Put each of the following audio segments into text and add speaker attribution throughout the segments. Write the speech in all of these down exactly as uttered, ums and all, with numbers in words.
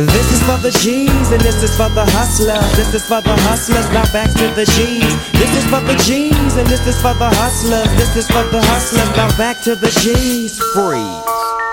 Speaker 1: This is for the G's and this is for the hustlers. This is for the hustlers, now back to the G's. This is for the G's and this is for the hustlers. This is for the hustlers, now back to the G's.
Speaker 2: Freeze.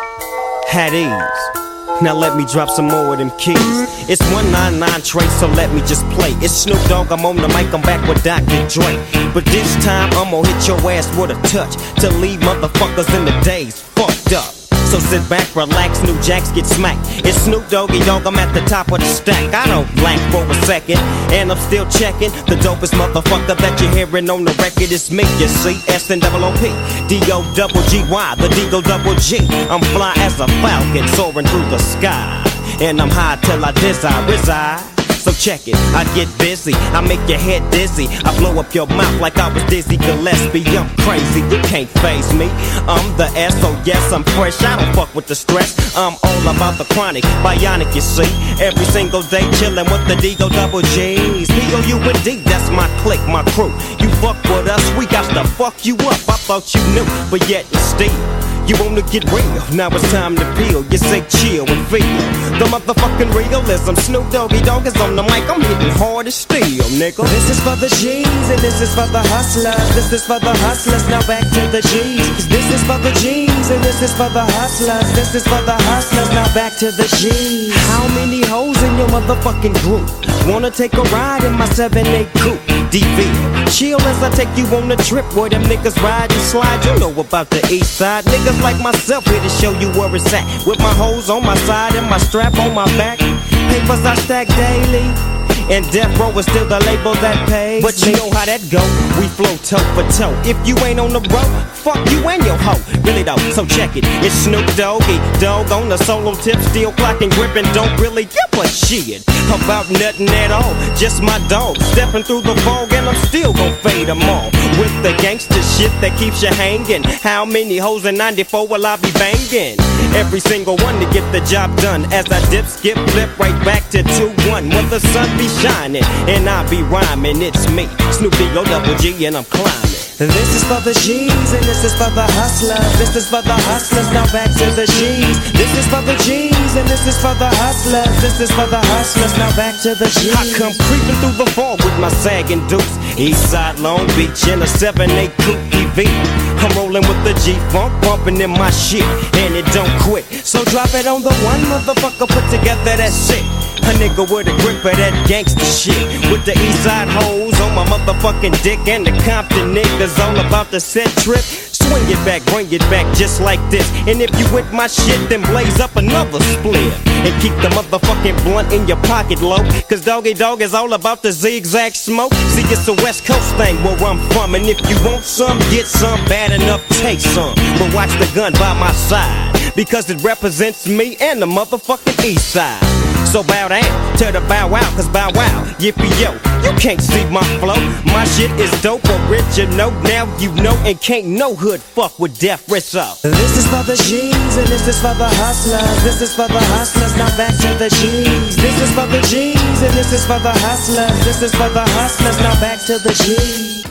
Speaker 2: Had ease. Now let me drop some more of them keys. It's one nine nine Trace, so let me just play. It's Snoop Dogg, I'm on the mic, I'm back with Doctor Dre. But this time I'm gonna hit your ass with a touch to leave motherfuckers in the days fucked up. So sit back, relax, new jacks get smacked. It's Snoop Doggy Dogg, I'm at the top of the stack. I don't blank for a second, and I'm still checking. The dopest motherfucker that you're hearing on the record is me, you see. S N O O P, D O double G Y, the D O double G. I'm fly as a falcon, soaring through the sky. And I'm high till I desire reside. So check it, I get busy, I make your head dizzy, I blow up your mouth like I was Dizzy Gillespie. I'm crazy, you can't faze me. I'm the S, so yes, I'm fresh, I don't fuck with the stress. I'm all about the chronic, bionic, you see. Every single day chillin' with the D O double G's. P O U and D, that's my clique, my crew. You fuck with us, we got to fuck you up. I thought you knew, but yet and still you wanna get real, now it's time to peel. You say chill and feel the motherfucking realism. Snoop Doggy Dogg is on the mic, I'm hitting hard as steel, nigga.
Speaker 1: This is for the G's and this is for the hustlers. This is for the hustlers, now back to the G's. This is for the G's and this is for the hustlers. This is for the hustlers, now back to the G's.
Speaker 2: How many hoes in your motherfucking group wanna take a ride in my seven eight coupe? D V, chill as I take you on a trip where them niggas ride and slide. You know about the east side. Niggas like myself here to show you where it's at. With my hoes on my side and my strap on my back. Papers I stack daily, and Death Row is still the label that pays. But you know how that go, we flow toe for toe. If you ain't on the road, fuck you and your hoe. Really though, so check it, it's Snoop Doggy Dogg on the solo tip, still clocking, gripping, don't really give a shit about nothing at all, just my dog stepping through the fog, and I'm still gon' fade them all with the gangster shit that keeps you hanging. How many hoes in ninety-four will I be banging? Every single one to get the job done, as I dip, skip, flip right back to two one. When the sun be shining and I be rhyming, it's me, Snoop D O double G, and I'm climbing.
Speaker 1: This is for the G's and this is for the hustlers. This is for the hustlers, now back to the G's. This is for the G's and this is for the hustlers. This is for the hustlers, now back to the G's.
Speaker 2: I come creeping through the fall with my sagging dukes. Eastside Long Beach in a seven eight coupe E V. I'm rolling with the G-Funk, bumping in my shit, and it don't quit. So drop it on the one motherfucker, put together that shit. A nigga with a grip of that gangsta shit, with the Eastside hoes on my motherfucking dick, and the Compton niggas all about the set trip. Swing it back, bring it back just like this. And if you with my shit, then blaze up another split. And keep the motherfucking blunt in your pocket low, cause Doggy Dogg is all about the zigzag smoke. See, it's a West Coast thing where I'm from, and if you want some, get some, bad enough, take some. But watch the gun by my side, because it represents me and the motherfucking East Side. So bow down to the bow wow, cause bow wow, yippee yo, you can't see my flow. My shit is dope, original, now you know, and can't no hood fuck with Death Rizzo.
Speaker 1: This is for the G's and this is for the hustlers. This is for the hustlers, now back to the G's. This is for the G's and this is for the hustlers. This is for the hustlers, now back to the G's.